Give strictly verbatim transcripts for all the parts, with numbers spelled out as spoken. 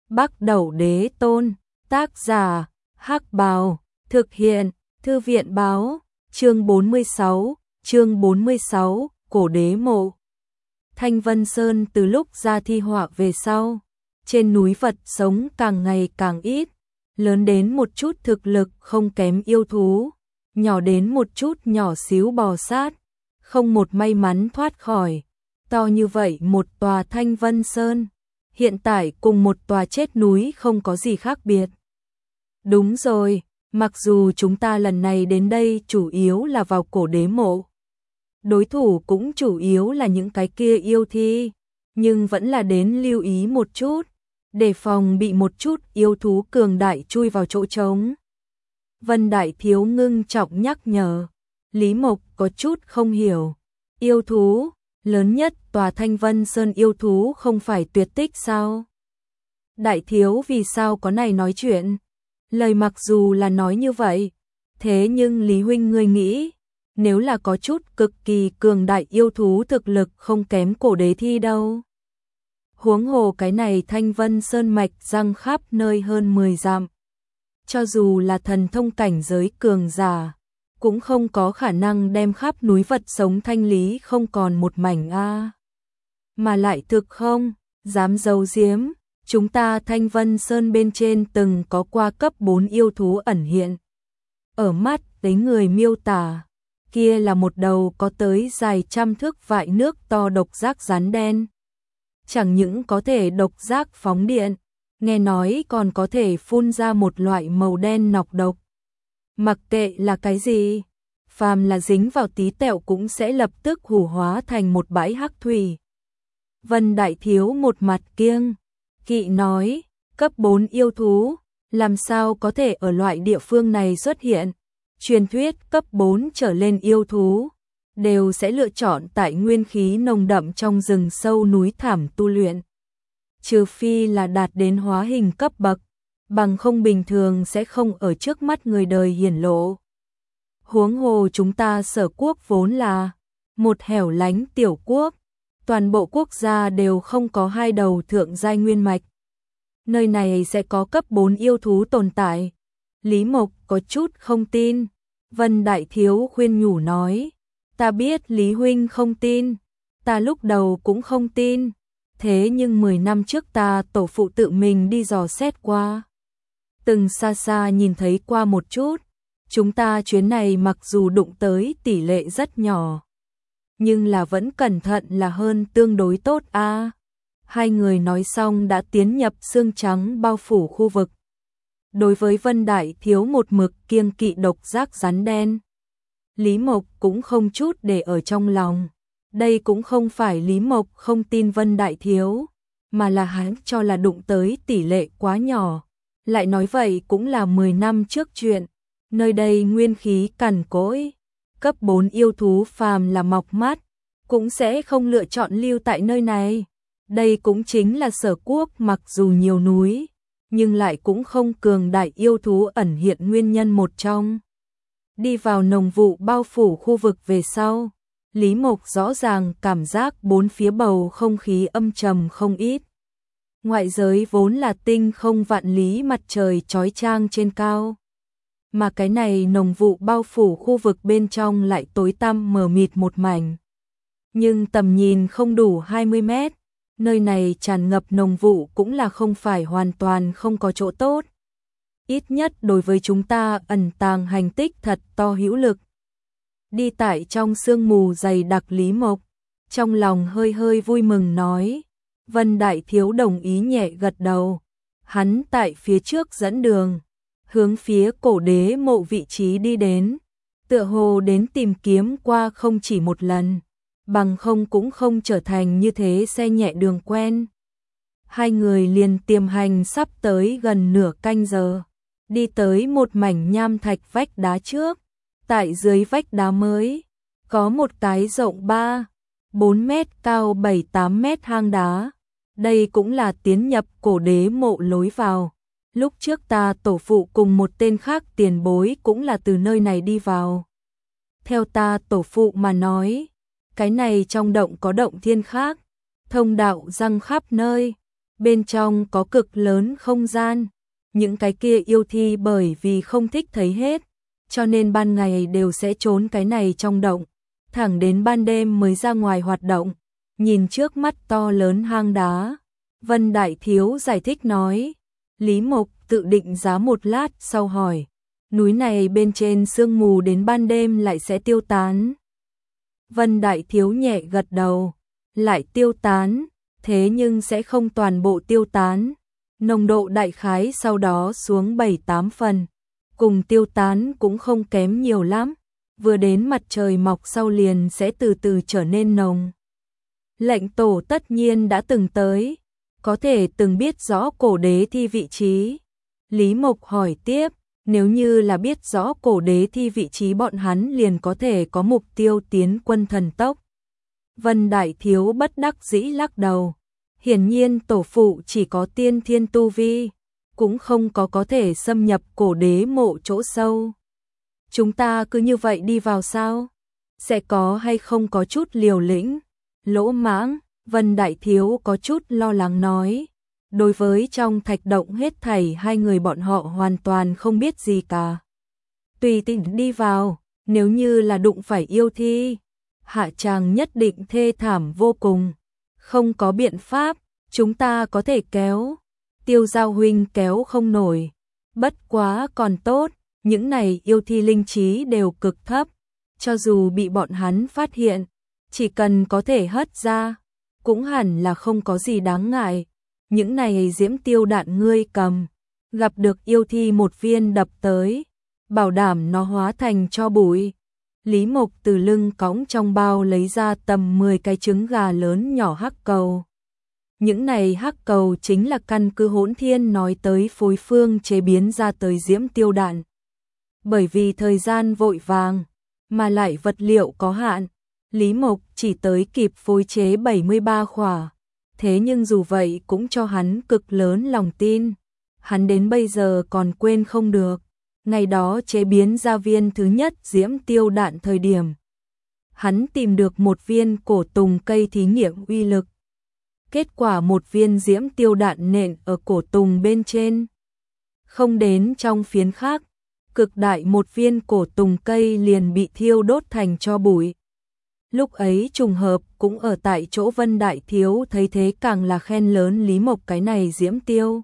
Bắc Đẩu Đế Tôn, tác giả, Hắc Bào, thực hiện, Thư viện báo, chương bốn mươi sáu, chương bốn mươi sáu, Cổ Đế Mộ. Thanh Vân Sơn từ lúc ra thi họa về sau, trên núi vật sống càng ngày càng ít, lớn đến một chút thực lực không kém yêu thú, nhỏ đến một chút nhỏ xíu bò sát, không một may mắn thoát khỏi. To như vậy một tòa Thanh Vân Sơn, hiện tại cùng một tòa chết núi không có gì khác biệt. Đúng rồi, mặc dù chúng ta lần này đến đây chủ yếu là vào Cổ Đế Mộ, đối thủ cũng chủ yếu là những cái kia yêu thi, nhưng vẫn là đến lưu ý một chút, đề phòng bị một chút yêu thú cường đại chui vào chỗ trống. Vân Đại Thiếu ngưng trọng nhắc nhở, Lý Mộc có chút không hiểu, yêu thú, lớn nhất tòa Thanh Vân Sơn yêu thú không phải tuyệt tích sao? Đại Thiếu vì sao có này nói chuyện? Lời mặc dù là nói như vậy, thế nhưng Lý Huynh ngươi nghĩ, nếu là có chút cực kỳ cường đại yêu thú thực lực không kém cổ đế thi đâu. Huống hồ cái này Thanh Vân Sơn mạch răng khắp nơi hơn mười dặm. Cho dù là thần thông cảnh giới cường giả, cũng không có khả năng đem khắp núi vật sống thanh lý không còn một mảnh a. Mà lại thực không, dám giấu giếm, chúng ta Thanh Vân Sơn bên trên từng có qua cấp bốn yêu thú ẩn hiện. Ở mắt đấy người miêu tả, kia là một đầu có tới dài trăm thước vại nước to độc giác rắn đen. Chẳng những có thể độc giác phóng điện, nghe nói còn có thể phun ra một loại màu đen nọc độc. Mặc kệ là cái gì, phàm là dính vào tí tẹo cũng sẽ lập tức hủ hóa thành một bãi hắc thủy. Vân Đại Thiếu một mặt kiêng kỵ nói, cấp bốn yêu thú, làm sao có thể ở loại địa phương này xuất hiện? Truyền thuyết cấp bốn trở lên yêu thú, đều sẽ lựa chọn tại nguyên khí nồng đậm trong rừng sâu núi thảm tu luyện. Trừ phi là đạt đến hóa hình cấp bậc, bằng không bình thường sẽ không ở trước mắt người đời hiển lộ. Huống hồ chúng ta Sở Quốc vốn là một hẻo lánh tiểu quốc, toàn bộ quốc gia đều không có hai đầu thượng giai nguyên mạch. Nơi này sẽ có cấp bốn yêu thú tồn tại. Lý Mộc có chút không tin. Vân Đại Thiếu khuyên nhủ nói, ta biết Lý Huynh không tin, ta lúc đầu cũng không tin, thế nhưng mười năm trước ta tổ phụ tự mình đi dò xét qua. Từng xa xa nhìn thấy qua một chút, chúng ta chuyến này mặc dù đụng tới tỷ lệ rất nhỏ, nhưng là vẫn cẩn thận là hơn tương đối tốt a. À. Hai người nói xong đã tiến nhập xương trắng bao phủ khu vực. Đối với Vân Đại Thiếu một mực kiêng kỵ độc giác rắn đen, Lý Mộc cũng không chút để ở trong lòng. Đây cũng không phải Lý Mộc không tin Vân Đại Thiếu, mà là hắn cho là đụng tới tỷ lệ quá nhỏ. Lại nói vậy cũng là mười năm trước chuyện, nơi đây nguyên khí cằn cỗi, cấp bốn yêu thú phàm là mọc mắt, cũng sẽ không lựa chọn lưu tại nơi này. Đây cũng chính là Sở Quốc mặc dù nhiều núi, nhưng lại cũng không cường đại yêu thú ẩn hiện nguyên nhân một trong. Đi vào nồng vụ bao phủ khu vực về sau, Lý Mộc rõ ràng cảm giác bốn phía bầu không khí âm trầm không ít. Ngoại giới vốn là tinh không vạn lý mặt trời chói chang trên cao, mà cái này nồng vụ bao phủ khu vực bên trong lại tối tăm mờ mịt một mảnh. Nhưng tầm nhìn không đủ hai mươi mét, nơi này tràn ngập nồng vụ cũng là không phải hoàn toàn không có chỗ tốt. Ít nhất đối với chúng ta ẩn tàng hành tích thật to hữu lực. Đi tại trong sương mù dày đặc Lý Mộc, trong lòng hơi hơi vui mừng nói. Vân Đại Thiếu đồng ý nhẹ gật đầu. Hắn tại phía trước dẫn đường, hướng phía Cổ Đế Mộ vị trí đi đến, tựa hồ đến tìm kiếm qua không chỉ một lần, bằng không cũng không trở thành như thế xe nhẹ đường quen. Hai người liền tiềm hành sắp tới gần nửa canh giờ, đi tới một mảnh nham thạch vách đá trước. Tại dưới vách đá mới, có một cái rộng ba, bốn mét cao bảy tám mét hang đá. Đây cũng là tiến nhập Cổ Đế Mộ lối vào. Lúc trước ta tổ phụ cùng một tên khác tiền bối cũng là từ nơi này đi vào. Theo ta tổ phụ mà nói, cái này trong động có động thiên khác, thông đạo răng khắp nơi. bên trong có cực lớn không gian. Những cái kia yêu thi bởi vì không thích thấy hết, cho nên ban ngày đều sẽ trốn cái này trong động, thẳng đến ban đêm mới ra ngoài hoạt động. Nhìn trước mắt to lớn hang đá, Vân Đại Thiếu giải thích nói. Lý Mộc tự định giá một lát sau hỏi, núi này bên trên sương mù đến ban đêm lại sẽ tiêu tán. Vân Đại Thiếu nhẹ gật đầu, lại tiêu tán, thế nhưng sẽ không toàn bộ tiêu tán. Nồng độ đại khái sau đó xuống bảy tám phần, cùng tiêu tán cũng không kém nhiều lắm, vừa đến mặt trời mọc sau liền sẽ từ từ trở nên nồng. Lệnh tổ tất nhiên đã từng tới, có thể từng biết rõ cổ đế thi vị trí. Lý Mộc hỏi tiếp, nếu như là biết rõ cổ đế thi vị trí bọn hắn liền có thể có mục tiêu tiến quân thần tốc. Vân Đại Thiếu bất đắc dĩ lắc đầu. Hiển nhiên tổ phụ chỉ có tiên thiên tu vi, cũng không có có thể xâm nhập cổ đế mộ chỗ sâu. Chúng ta cứ như vậy đi vào sao? Sẽ có hay không có chút liều lĩnh? Lỗ mãng, Vân Đại Thiếu có chút lo lắng nói. Đối với trong thạch động hết thảy hai người bọn họ hoàn toàn không biết gì cả. Tùy tiện đi vào, nếu như là đụng phải yêu thi, hạ tràng nhất định thê thảm vô cùng. Không có biện pháp, chúng ta có thể kéo. Tiêu Giao huynh kéo không nổi. Bất quá còn tốt, những này yêu thi linh trí đều cực thấp. Cho dù bị bọn hắn phát hiện, chỉ cần có thể hất ra, cũng hẳn là không có gì đáng ngại. Những này diễm tiêu đạn ngươi cầm, gặp được yêu thi một viên đập tới, bảo đảm nó hóa thành tro bụi. Lý Mộc từ lưng cõng trong bao lấy ra tầm mười cái trứng gà lớn nhỏ hắc cầu. Những này hắc cầu chính là căn cứ Hỗn Thiên nói tới phối phương chế biến ra tới diễm tiêu đạn. Bởi vì thời gian vội vàng, mà lại vật liệu có hạn, Lý Mộc chỉ tới kịp phối chế bảy mươi ba khỏa. Thế nhưng dù vậy cũng cho hắn cực lớn lòng tin. Hắn đến bây giờ còn quên không được. Ngày đó chế biến ra viên thứ nhất diễm tiêu đạn thời điểm. Hắn tìm được một viên cổ tùng cây thí nghiệm uy lực. Kết quả một viên diễm tiêu đạn nện ở cổ tùng bên trên. Không đến trong phiến khác, cực đại một viên cổ tùng cây liền bị thiêu đốt thành tro bụi. Lúc ấy trùng hợp cũng ở tại chỗ Vân Đại Thiếu thấy thế càng là khen lớn Lý Mộc cái này diễm tiêu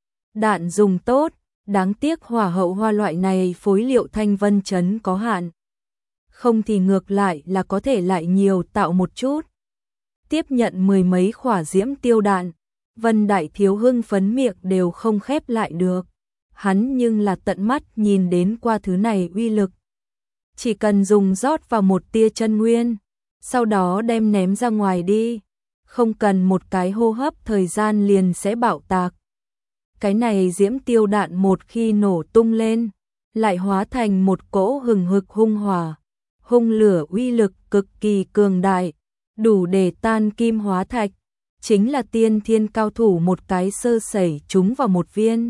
đạn dùng tốt, đáng tiếc hỏa hậu hoa loại này phối liệu thanh vân chấn có hạn. Không thì ngược lại là có thể lại nhiều tạo một chút. Tiếp nhận mười mấy khỏa diễm tiêu đạn, Vân Đại Thiếu hưng phấn miệng đều không khép lại được. Hắn nhưng là tận mắt nhìn đến qua thứ này uy lực. Chỉ cần dùng rót vào một tia chân nguyên, sau đó đem ném ra ngoài đi, không cần một cái hô hấp thời gian liền sẽ bạo tạc. Cái này diễm tiêu đạn một khi nổ tung lên, lại hóa thành một cỗ hừng hực hung hỏa, hung lửa uy lực cực kỳ cường đại, đủ để tan kim hóa thạch, chính là tiên thiên cao thủ một cái sơ sẩy trúng vào một viên.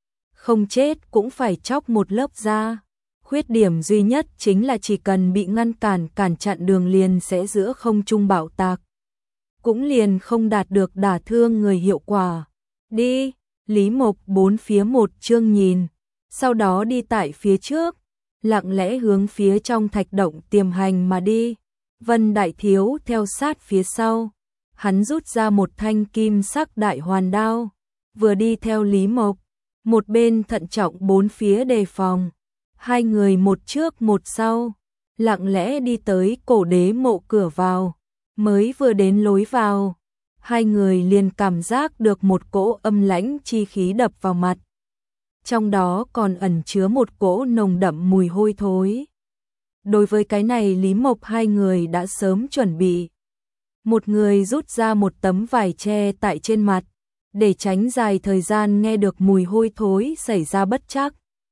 Không chết cũng phải chóc một lớp da. Khuyết điểm duy nhất chính là chỉ cần bị ngăn cản cản chặn đường liền sẽ giữa không trung bạo tạc. Cũng liền không đạt được đả thương người hiệu quả. Đi, Lý Mộc bốn phía một chương nhìn, sau đó đi tại phía trước, lặng lẽ hướng phía trong thạch động tiềm hành mà đi. Vân Đại Thiếu theo sát phía sau, hắn rút ra một thanh kim sắc đại hoàn đao, vừa đi theo Lý Mộc, một bên thận trọng bốn phía đề phòng. Hai người một trước một sau, lặng lẽ đi tới cổ đế mộ cửa vào, mới vừa đến lối vào, hai người liền cảm giác được một cỗ âm lãnh chi khí đập vào mặt. Trong đó còn ẩn chứa một cỗ nồng đậm mùi hôi thối. Đối với cái này Lý Mộc hai người đã sớm chuẩn bị. Một người rút ra một tấm vải che tại trên mặt, để tránh dài thời gian nghe được mùi hôi thối xảy ra bất trắc.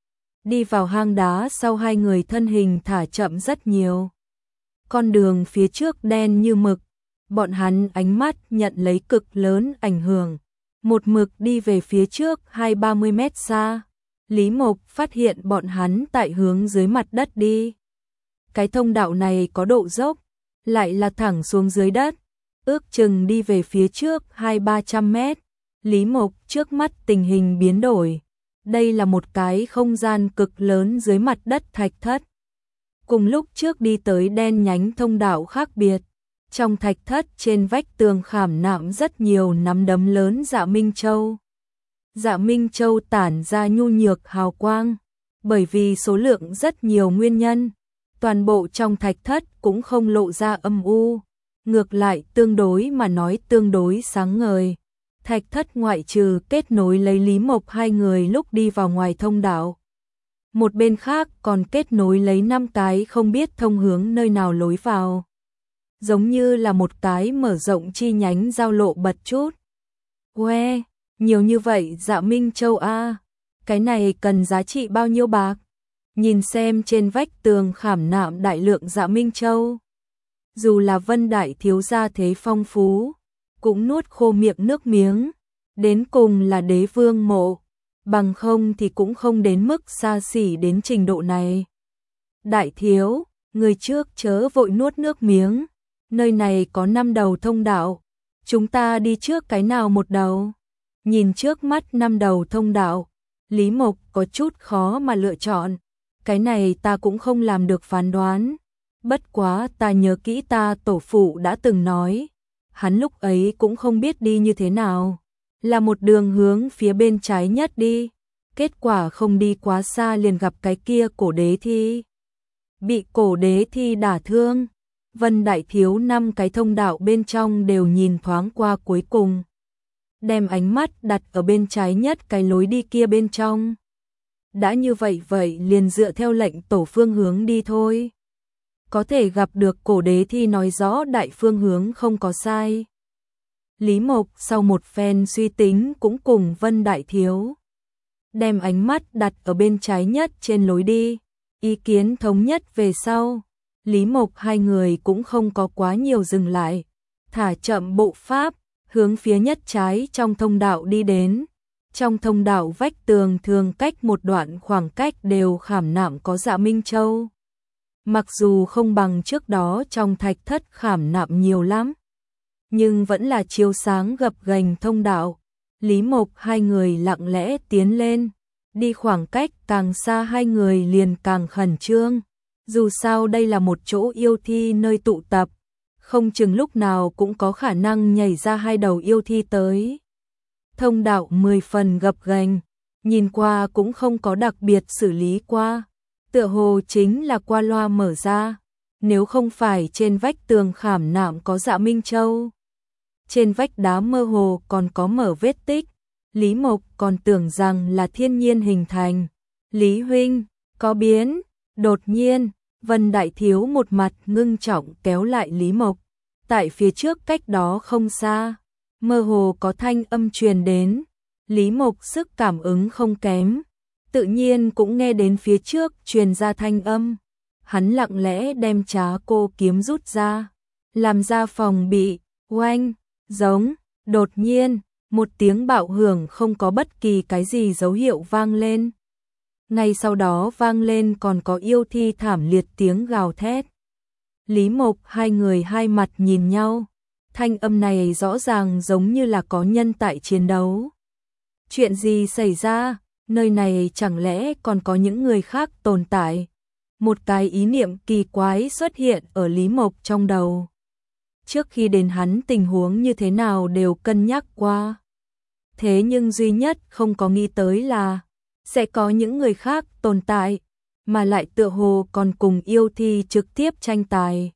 Đi vào hang đá sau hai người thân hình thả chậm rất nhiều. Con đường phía trước đen như mực, bọn hắn ánh mắt nhận lấy cực lớn ảnh hưởng. Một mực đi về phía trước hai ba mươi mét xa, Lý Mộc phát hiện bọn hắn tại hướng dưới mặt đất đi. Cái thông đạo này có độ dốc, lại là thẳng xuống dưới đất, ước chừng đi về phía trước hai ba trăm mét, Lý Mộc trước mắt tình hình biến đổi. Đây là một cái không gian cực lớn dưới mặt đất thạch thất. Cùng lúc trước đi tới đen nhánh thông đạo khác biệt. Trong thạch thất trên vách tường khảm nạm rất nhiều nắm đấm lớn Dạ Minh Châu. Dạ Minh Châu tản ra nhu nhược hào quang. Bởi vì số lượng rất nhiều nguyên nhân, toàn bộ trong thạch thất cũng không lộ ra âm u. Ngược lại tương đối mà nói tương đối sáng ngời. Thạch thất ngoại trừ kết nối lấy Lý Mộc hai người lúc đi vào ngoài thông đạo. Một bên khác còn kết nối lấy năm cái không biết thông hướng nơi nào lối vào. Giống như là một cái mở rộng chi nhánh giao lộ bật chút. Uê, nhiều như vậy Dạ Minh Châu a, cái này cần giá trị bao nhiêu bạc? Nhìn xem trên vách tường khảm nạm đại lượng Dạ Minh Châu. Dù là Vân đại thiếu gia thế phong phú, cũng nuốt khô miệng nước miếng, đến cùng là đế vương mộ, bằng không thì cũng không đến mức xa xỉ đến trình độ này. Đại thiếu, người trước chớ vội nuốt nước miếng, nơi này có năm đầu thông đạo, chúng ta đi trước cái nào một đầu? Nhìn trước mắt năm đầu thông đạo, Lý Mộc có chút khó mà lựa chọn, cái này ta cũng không làm được phán đoán. Bất quá ta nhớ kỹ ta tổ phụ đã từng nói, hắn lúc ấy cũng không biết đi như thế nào, là một đường hướng phía bên trái nhất đi, kết quả không đi quá xa liền gặp cái kia cổ đế thi. Bị cổ đế thi đả thương, Vân đại thiếu năm cái thông đạo bên trong đều nhìn thoáng qua cuối cùng. Đem ánh mắt đặt ở bên trái nhất cái lối đi kia bên trong. Đã như vậy vậy liền dựa theo lệnh tổ phương hướng đi thôi. Có thể gặp được cổ đế thi nói rõ đại phương hướng không có sai. Lý Mộc sau một phen suy tính cũng cùng Vân đại thiếu. Đem ánh mắt đặt ở bên trái nhất trên lối đi. Ý kiến thống nhất về sau. Lý Mộc hai người cũng không có quá nhiều dừng lại. Thả chậm bộ pháp, hướng phía nhất trái trong thông đạo đi đến. Trong thông đạo vách tường thường cách một đoạn khoảng cách đều khảm nạm có Dạ Minh Châu. Mặc dù không bằng trước đó trong thạch thất khảm nạm nhiều lắm, nhưng vẫn là chiếu sáng gập ghềnh thông đạo. Lý Mộc hai người lặng lẽ tiến lên, đi khoảng cách càng xa hai người liền càng khẩn trương. Dù sao đây là một chỗ yêu thi nơi tụ tập, không chừng lúc nào cũng có khả năng nhảy ra hai đầu yêu thi tới. Thông đạo mười phần gập ghềnh, nhìn qua cũng không có đặc biệt xử lý qua, tựa hồ chính là qua loa mở ra, nếu không phải trên vách tường khảm nạm có Dạ Minh Châu. Trên vách đá mơ hồ còn có mở vết tích, Lý Mộc còn tưởng rằng là thiên nhiên hình thành. Lý huynh, có biến, đột nhiên, Vân đại thiếu một mặt ngưng trọng kéo lại Lý Mộc, tại phía trước cách đó không xa. Mơ hồ có thanh âm truyền đến, Lý Mộc sức cảm ứng không kém, tự nhiên cũng nghe đến phía trước truyền ra thanh âm. Hắn lặng lẽ đem trá cô kiếm rút ra, làm ra phòng bị. Oanh, giống, đột nhiên, một tiếng bạo hưởng không có bất kỳ cái gì dấu hiệu vang lên. Ngay sau đó vang lên còn có yêu thi thảm liệt tiếng gào thét. Lý Mộc hai người hai mặt nhìn nhau. Thanh âm này rõ ràng giống như là có nhân tại chiến đấu. Chuyện gì xảy ra? Nơi này chẳng lẽ còn có những người khác tồn tại? Một cái ý niệm kỳ quái xuất hiện ở Lý Mộc trong đầu. Trước khi đến hắn tình huống như thế nào đều cân nhắc qua. Thế nhưng duy nhất không có nghĩ tới là sẽ có những người khác tồn tại, mà lại tựa hồ còn cùng yêu thi trực tiếp tranh tài.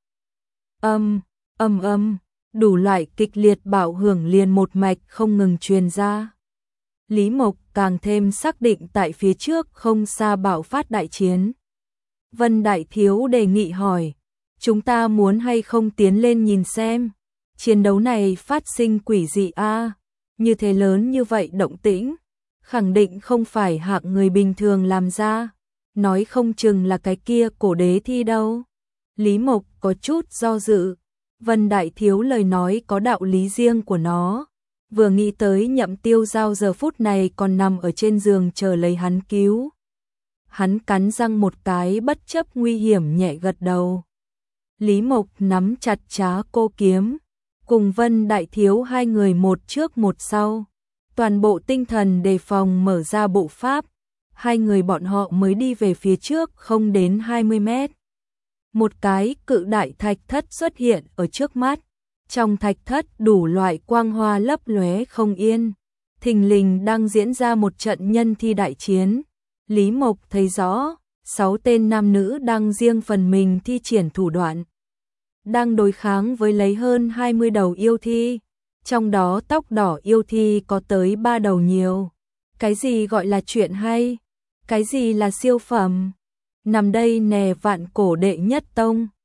Âm, âm âm. Đủ loại kịch liệt bạo hưởng liền một mạch không ngừng truyền ra. Lý Mộc càng thêm xác định tại phía trước không xa bạo phát đại chiến. Vân đại thiếu đề nghị hỏi, chúng ta muốn hay không tiến lên nhìn xem, chiến đấu này phát sinh quỷ dị a, như thế lớn như vậy động tĩnh, khẳng định không phải hạng người bình thường làm ra, nói không chừng là cái kia cổ đế thi đâu. Lý Mộc có chút do dự. Vân đại thiếu lời nói có đạo lý riêng của nó, vừa nghĩ tới Nhậm Tiêu Giao giờ phút này còn nằm ở trên giường chờ lấy hắn cứu. Hắn cắn răng một cái bất chấp nguy hiểm nhẹ gật đầu. Lý Mộc nắm chặt trá cô kiếm, cùng Vân đại thiếu hai người một trước một sau, toàn bộ tinh thần đề phòng mở ra bộ pháp. Hai người bọn họ mới đi về phía trước không đến hai mươi mét. Một cái cự đại thạch thất xuất hiện ở trước mắt. Trong thạch thất đủ loại quang hoa lấp lóe không yên. Thình lình đang diễn ra một trận nhân thi đại chiến. Lý Mộc thấy rõ, sáu tên nam nữ đang riêng phần mình thi triển thủ đoạn. Đang đối kháng với lấy hơn hai mươi đầu yêu thi. Trong đó tóc đỏ yêu thi có tới ba đầu nhiều. Cái gì gọi là chuyện hay? Cái gì là siêu phẩm? Nằm đây nè vạn cổ đệ nhất tông.